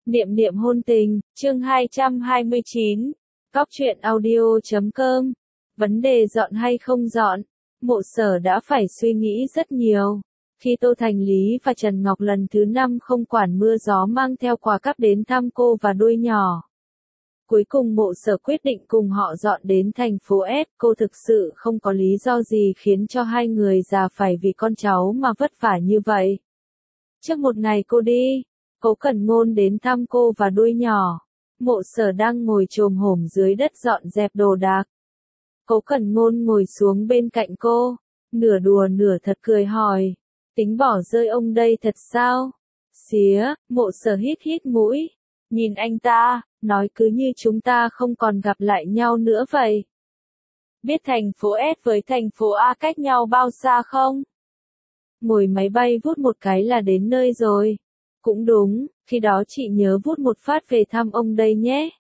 Niệm niệm hôn tình, chương 229. Cóc truyện audio.com. Vấn đề dọn hay không dọn, Mộ Sở đã phải suy nghĩ rất nhiều. Khi Tô Thành Lý và Trần Ngọc lần thứ 5 không quản mưa gió mang theo quà cáp đến thăm cô và đuôi nhỏ. Cuối cùng Mộ Sở quyết định cùng họ dọn đến thành phố S. Cô thực sự không có lý do gì khiến cho hai người già phải vì con cháu mà vất vả như vậy. Trước một ngày cô đi, Cố Cẩn Ngôn đến thăm cô và đuôi nhỏ. Mộ Sở đang ngồi chồm hổm dưới đất dọn dẹp đồ đạc. Cố Cẩn Ngôn ngồi xuống bên cạnh cô, nửa đùa nửa thật cười hỏi, tính bỏ rơi ông đây thật sao? Xía, Mộ Sở hít hít mũi, nhìn anh ta, nói cứ như chúng ta không còn gặp lại nhau nữa vậy. Biết thành phố S với thành phố A cách nhau bao xa không? Ngồi máy bay vút một cái là đến nơi rồi. Cũng đúng, khi đó chị nhớ vút một phát về thăm ông đây nhé.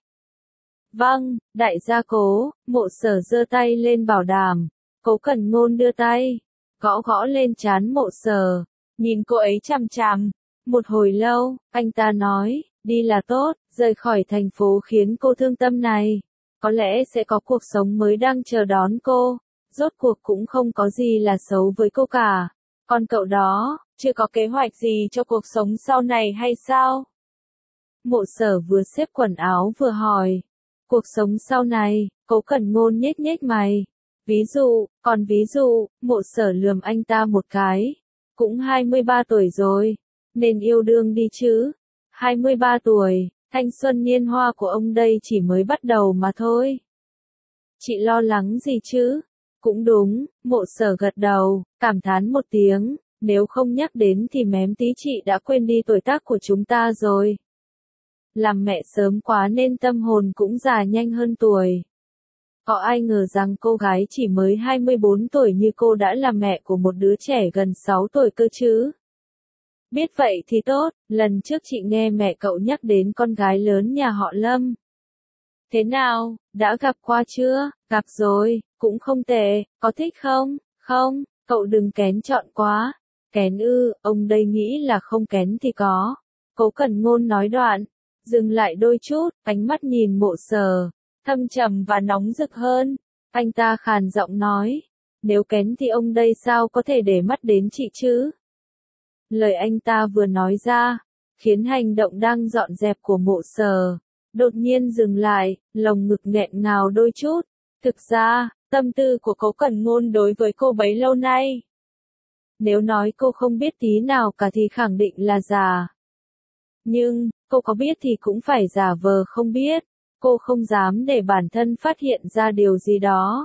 Vâng, đại gia Cố. Mộ Sở giơ tay lên bảo đảm. Cố Cẩn Ngôn đưa tay, gõ gõ lên trán Mộ Sở, nhìn cô ấy chằm chằm. Một hồi lâu, anh ta nói, đi là tốt, rời khỏi thành phố khiến cô thương tâm này. Có lẽ sẽ có cuộc sống mới đang chờ đón cô. Rốt cuộc cũng không có gì là xấu với cô cả. Còn cậu đó, chưa có kế hoạch gì cho cuộc sống sau này hay sao? Mộ Sở vừa xếp quần áo vừa hỏi. Cuộc sống sau này, Cố Cẩn Ngôn nhếch nhếch mày. Còn ví dụ, Mộ Sở lườm anh ta một cái. Cũng 23 tuổi rồi, nên yêu đương đi chứ. 23 tuổi, thanh xuân niên hoa của ông đây chỉ mới bắt đầu mà thôi. Chị lo lắng gì chứ? Cũng đúng, Mộ Sở gật đầu, cảm thán một tiếng, nếu không nhắc đến thì mém tí chị đã quên đi tuổi tác của chúng ta rồi. Làm mẹ sớm quá nên tâm hồn cũng già nhanh hơn tuổi. Có ai ngờ rằng cô gái chỉ mới 24 tuổi như cô đã là mẹ của một đứa trẻ gần 6 tuổi cơ chứ. Biết vậy thì tốt, lần trước chị nghe mẹ cậu nhắc đến con gái lớn nhà họ Lâm. Thế nào, đã gặp qua chưa? Gặp rồi, cũng không tệ, có thích không? Không, cậu đừng kén chọn quá. Kén ư, ông đây nghĩ là không kén thì có. Cố Cẩn Ngôn nói đoạn, dừng lại đôi chút, ánh mắt nhìn Mộ Sở, thâm trầm và nóng rực hơn. Anh ta khàn giọng nói, nếu kén thì ông đây sao có thể để mắt đến chị chứ? Lời anh ta vừa nói ra, khiến hành động đang dọn dẹp của Mộ Sở đột nhiên dừng lại, lồng ngực nghẹn ngào đôi chút. Thực ra, tâm tư của Cố Cẩn Ngôn đối với cô bấy lâu nay, nếu nói cô không biết tí nào cả thì khẳng định là giả. Nhưng, cô có biết thì cũng phải giả vờ không biết. Cô không dám để bản thân phát hiện ra điều gì đó.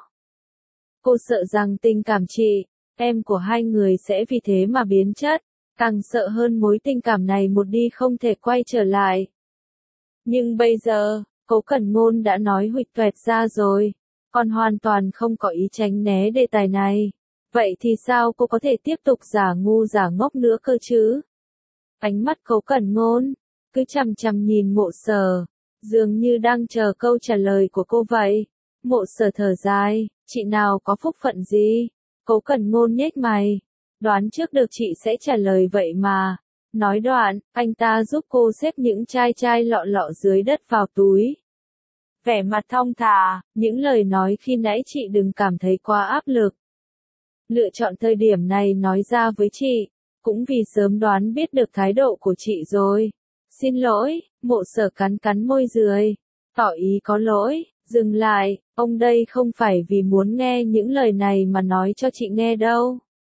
Cô sợ rằng tình cảm chị, em của hai người sẽ vì thế mà biến chất. Càng sợ hơn mối tình cảm này một đi không thể quay trở lại. Nhưng bây giờ, Cố Cẩn Ngôn đã nói huỵch toẹt ra rồi, còn hoàn toàn không có ý tránh né đề tài này. Vậy thì sao cô có thể tiếp tục giả ngu giả ngốc nữa cơ chứ? Ánh mắt Cố Cẩn Ngôn cứ chằm chằm nhìn Mộ Sở, dường như đang chờ câu trả lời của cô vậy. Mộ Sở thở dài, chị nào có phúc phận gì? Cố Cẩn Ngôn nhếch mày, đoán trước được chị sẽ trả lời vậy mà. Nói đoạn, anh ta giúp cô xếp những chai lọ lọ dưới đất vào túi. Vẻ mặt thong thả, những lời nói khi nãy chị đừng cảm thấy quá áp lực. Lựa chọn thời điểm này nói ra với chị, cũng vì sớm đoán biết được thái độ của chị rồi. Xin lỗi, Mộ Sở cắn cắn môi dưới, tỏ ý có lỗi, dừng lại, ông đây không phải vì muốn nghe những lời này mà nói cho chị nghe đâu.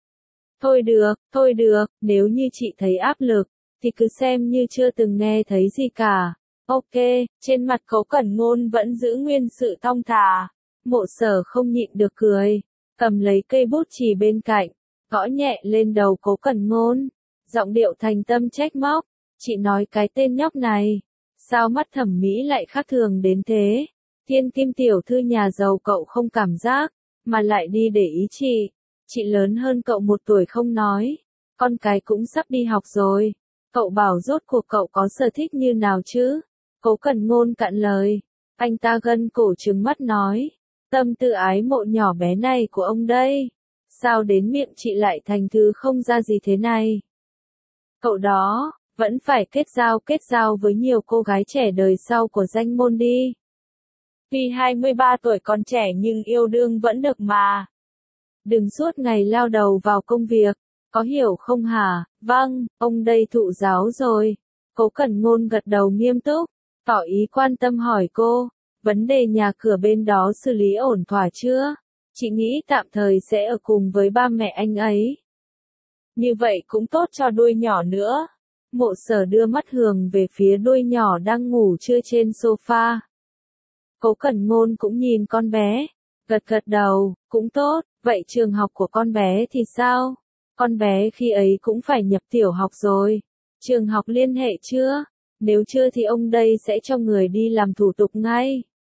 Thôi được, nếu như chị thấy áp lực, thì cứ xem như chưa từng nghe thấy gì cả. Ok, trên mặt Cố Cẩn Ngôn vẫn giữ nguyên sự thong thả. Mộ Sở không nhịn được cười, cầm lấy cây bút chì bên cạnh, gõ nhẹ lên đầu Cố Cẩn Ngôn, giọng điệu thành tâm trách móc. Chị nói cái tên nhóc này, sao mắt thẩm mỹ lại khác thường đến thế? Thiên Kim tiểu thư nhà giàu cậu không cảm giác, mà lại đi để ý chị. Chị lớn hơn cậu 1 tuổi không nói, con cái cũng sắp đi học rồi. Cậu bảo rốt cuộc cậu có sở thích như nào chứ? Cố Cẩn Ngôn cạn lời, anh ta gân cổ trừng mắt nói, tâm tư ái mộ nhỏ bé này của ông đây, sao đến miệng chị lại thành thứ không ra gì thế này? Cậu đó, vẫn phải kết giao với nhiều cô gái trẻ đời sau của danh môn đi. Tuy 23 tuổi còn trẻ nhưng yêu đương vẫn được mà. Đừng suốt ngày lao đầu vào công việc, có hiểu không hả? Vâng, ông đây thụ giáo rồi. Cố Cẩn Ngôn gật đầu nghiêm túc, tỏ ý quan tâm hỏi cô, vấn đề nhà cửa bên đó xử lý ổn thỏa chưa? Chị nghĩ tạm thời sẽ ở cùng với ba mẹ anh ấy. Như vậy cũng tốt cho đuôi nhỏ nữa. Mộ Sở đưa mắt hướng về phía đuôi nhỏ đang ngủ trưa trên sofa. Cố Cẩn Ngôn cũng nhìn con bé, gật gật đầu, cũng tốt, vậy trường học của con bé thì sao? Con bé khi ấy cũng phải nhập tiểu học rồi. Trường học liên hệ chưa? Nếu chưa thì ông đây sẽ cho người đi làm thủ tục ngay.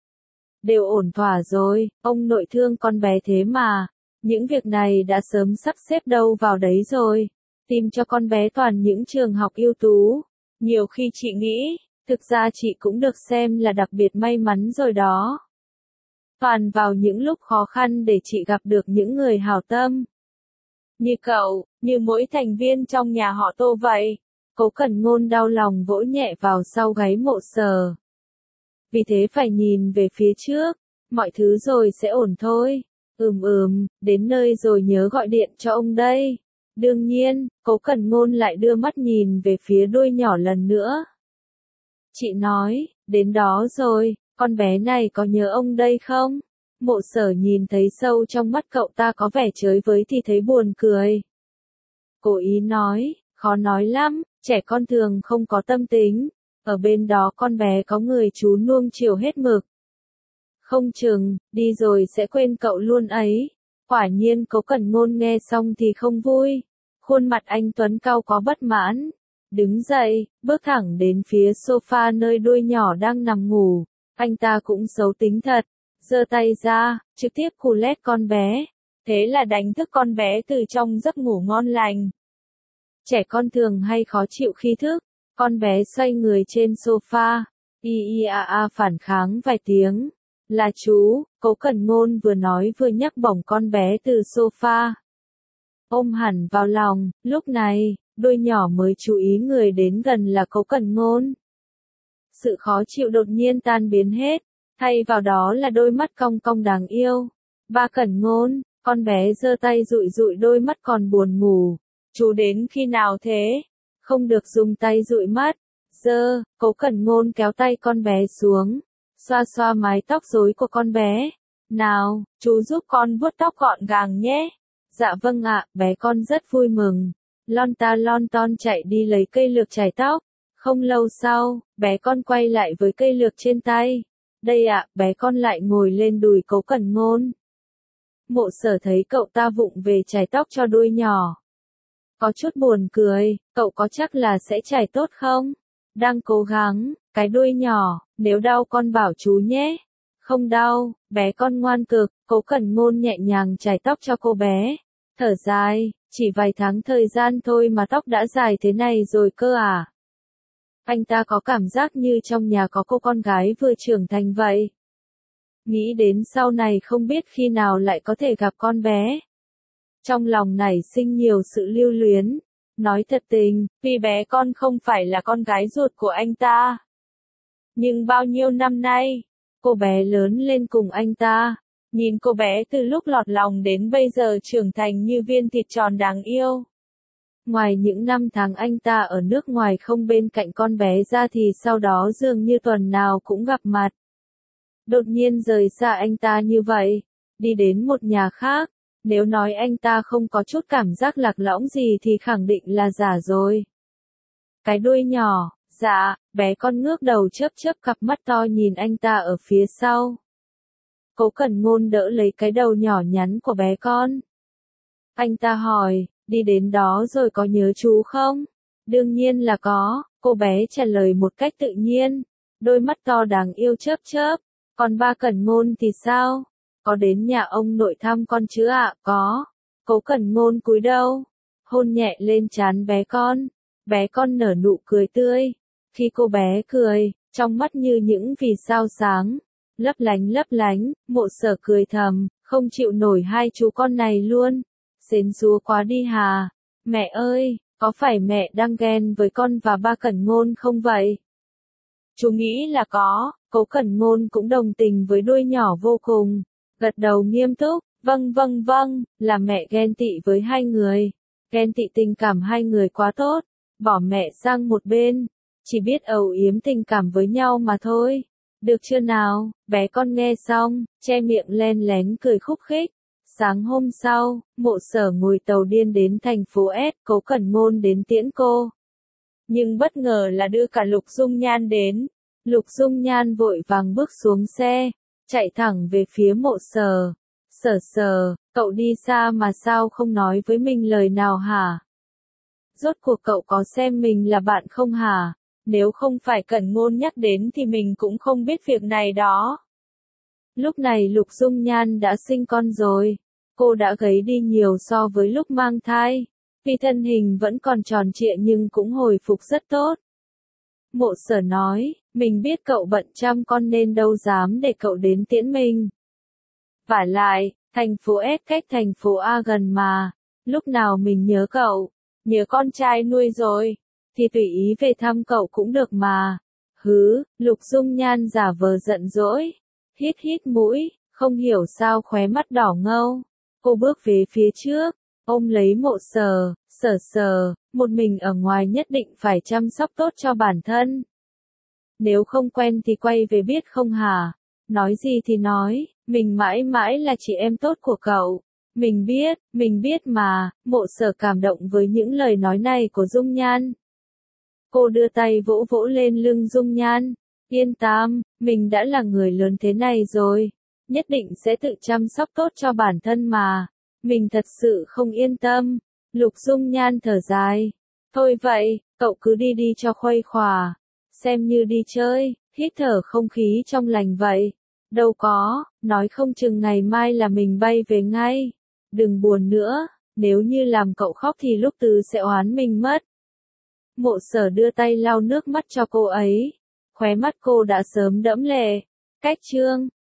Đều ổn thỏa rồi, ông nội thương con bé thế mà. Những việc này đã sớm sắp xếp đâu vào đấy rồi. Tìm cho con bé toàn những trường học ưu tú. Nhiều khi chị nghĩ, thực ra chị cũng được xem là đặc biệt may mắn rồi đó. Toàn vào những lúc khó khăn để chị gặp được những người hảo tâm. Như cậu, như mỗi thành viên trong nhà họ Tô vậy. Cố Cẩn Ngôn đau lòng vỗ nhẹ vào sau gáy Mộ Sở. Vì thế phải nhìn về phía trước, mọi thứ rồi sẽ ổn thôi. Đến nơi rồi nhớ gọi điện cho ông đây. Đương nhiên, Cố Cẩn Ngôn lại đưa mắt nhìn về phía đuôi nhỏ lần nữa. Chị nói, đến đó rồi, con bé này có nhớ ông đây không? Mộ Sở nhìn thấy sâu trong mắt cậu ta có vẻ chới với thì thấy buồn cười. Cố ý nói, khó nói lắm, trẻ con thường không có tâm tính. Ở bên đó con bé có người chú nuông chiều hết mực. Không chừng, đi rồi sẽ quên cậu luôn ấy. Quả nhiên Cố Cẩn Ngôn nghe xong thì không vui. Khuôn mặt anh Tuấn Cao có bất mãn. Đứng dậy, bước thẳng đến phía sofa nơi đuôi nhỏ đang nằm ngủ. Anh ta cũng xấu tính thật. Giơ tay ra, trực tiếp cù lét con bé. Thế là đánh thức con bé từ trong giấc ngủ ngon lành. Trẻ con thường hay khó chịu khi thức. Con bé xoay người trên sofa. Phản kháng vài tiếng. Là chú, Cố Cẩn Ngôn vừa nói vừa nhấc bổng con bé từ sofa. Ôm hẳn vào lòng, lúc này, đuôi nhỏ mới chú ý người đến gần là Cố Cẩn Ngôn. Sự khó chịu đột nhiên tan biến hết, thay vào đó là đôi mắt cong cong đáng yêu. Ba Cẩn Ngôn, con bé giơ tay dụi dụi đôi mắt còn buồn ngủ. Chú đến khi nào thế? Không được dùng tay dụi mắt. Cố Cẩn Ngôn kéo tay con bé xuống, xoa xoa mái tóc rối của con bé. Nào, chú giúp con vuốt tóc gọn gàng nhé. Dạ vâng ạ, bé con rất vui mừng. Lon ta lon ton chạy đi lấy cây lược chải tóc. Không lâu sau, bé con quay lại với cây lược trên tay. Đây ạ, bé con lại ngồi lên đùi Cố Cẩn Ngôn. Mộ Sở thấy cậu ta vụng về chải tóc cho đuôi nhỏ. Có chút buồn cười, cậu có chắc là sẽ chải tốt không? Đang cố gắng, cái đuôi nhỏ, nếu đau con bảo chú nhé. Không đau, bé con ngoan cực, Cố Cẩn Ngôn nhẹ nhàng chải tóc cho cô bé. Thở dài, chỉ vài tháng thời gian thôi mà tóc đã dài thế này rồi cơ à? Anh ta có cảm giác như trong nhà có cô con gái vừa trưởng thành vậy. Nghĩ đến sau này không biết khi nào lại có thể gặp con bé. Trong lòng nảy sinh nhiều sự lưu luyến. Nói thật tình, vì bé con không phải là con gái ruột của anh ta. Nhưng bao nhiêu năm nay, cô bé lớn lên cùng anh ta. Nhìn cô bé từ lúc lọt lòng đến bây giờ trưởng thành như viên thịt tròn đáng yêu. Ngoài những năm tháng anh ta ở nước ngoài không bên cạnh con bé ra thì sau đó dường như tuần nào cũng gặp mặt. Đột nhiên rời xa anh ta như vậy, đi đến một nhà khác, nếu nói anh ta không có chút cảm giác lạc lõng gì thì khẳng định là giả rồi. Cái đuôi nhỏ, dạ, bé con ngước đầu chớp chớp cặp mắt to nhìn anh ta ở phía sau. Cố Cẩn Ngôn đỡ lấy cái đầu nhỏ nhắn của bé con. Anh ta hỏi, đi đến đó rồi có nhớ chú không? Đương nhiên là có, cô bé trả lời một cách tự nhiên. Đôi mắt to đáng yêu chớp chớp. Còn ba Cẩn Ngôn thì sao? Có đến nhà ông nội thăm con chứ ạ? Có. Cố Cẩn Ngôn cúi đầu, hôn nhẹ lên trán bé con. Bé con nở nụ cười tươi. Khi cô bé cười, trong mắt như những vì sao sáng. Lấp lánh, Mộ Sở cười thầm, không chịu nổi hai chú con này luôn. Xến xúa quá đi hà. Mẹ ơi, Có phải mẹ đang ghen với con và ba Cẩn Ngôn không vậy? Chú nghĩ là có, Cố Cẩn Ngôn cũng đồng tình với đuôi nhỏ vô cùng, gật đầu nghiêm túc, vâng, là mẹ ghen tị với hai người, ghen tị tình cảm hai người quá tốt, bỏ mẹ sang một bên, chỉ biết âu yếm tình cảm với nhau mà thôi. Được chưa nào? Bé con nghe xong, che miệng len lén cười khúc khích. Sáng hôm sau, Mộ Sở ngồi tàu điên đến thành phố S, Cố Cẩn Ngôn đến tiễn cô. Nhưng bất ngờ là đưa cả Lục Dung Nhan đến. Lục Dung Nhan vội vàng bước xuống xe, chạy thẳng về phía Mộ Sở. Sở, cậu đi xa mà sao không nói với mình lời nào hả? Rốt cuộc cậu có xem mình là bạn không hả? Nếu không phải Cẩn Ngôn nhắc đến thì mình cũng không biết việc này đó. Lúc này Lục Dung Nhan đã sinh con rồi. Cô đã gầy đi nhiều so với lúc mang thai. Vì thân hình vẫn còn tròn trịa nhưng cũng hồi phục rất tốt. Mộ Sở nói, mình biết cậu bận chăm con nên đâu dám để cậu đến tiễn mình. Vả lại, thành phố S cách thành phố A gần mà. Lúc nào mình nhớ cậu, nhớ con trai nuôi rồi, thì tùy ý về thăm cậu cũng được mà. Lục Dung Nhan giả vờ giận dỗi. Hít mũi, không hiểu sao khóe mắt đỏ ngầu. Cô bước về phía trước, ôm lấy Mộ Sở, Sở, một mình ở ngoài nhất định phải chăm sóc tốt cho bản thân. Nếu không quen thì quay về biết không hả? Nói gì thì nói, mình mãi mãi là chị em tốt của cậu. Mình biết mà. Mộ Sở cảm động với những lời nói này của Dung Nhan. Cô đưa tay vỗ vỗ lên lưng Dung Nhan. Yên tâm, mình đã là người lớn thế này rồi. Nhất định sẽ tự chăm sóc tốt cho bản thân mà. Mình thật sự không yên tâm. Lục Dung Nhan thở dài. Thôi vậy, cậu cứ đi cho khuây khỏa. Xem như đi chơi, hít thở không khí trong lành vậy. Đâu có, nói không chừng ngày mai là mình bay về ngay. Đừng buồn nữa, nếu như làm cậu khóc thì lúc Từ sẽ oán mình mất. Mộ Sở đưa tay lau nước mắt cho cô ấy. Khóe mắt cô đã sớm đẫm lệ. Cách chương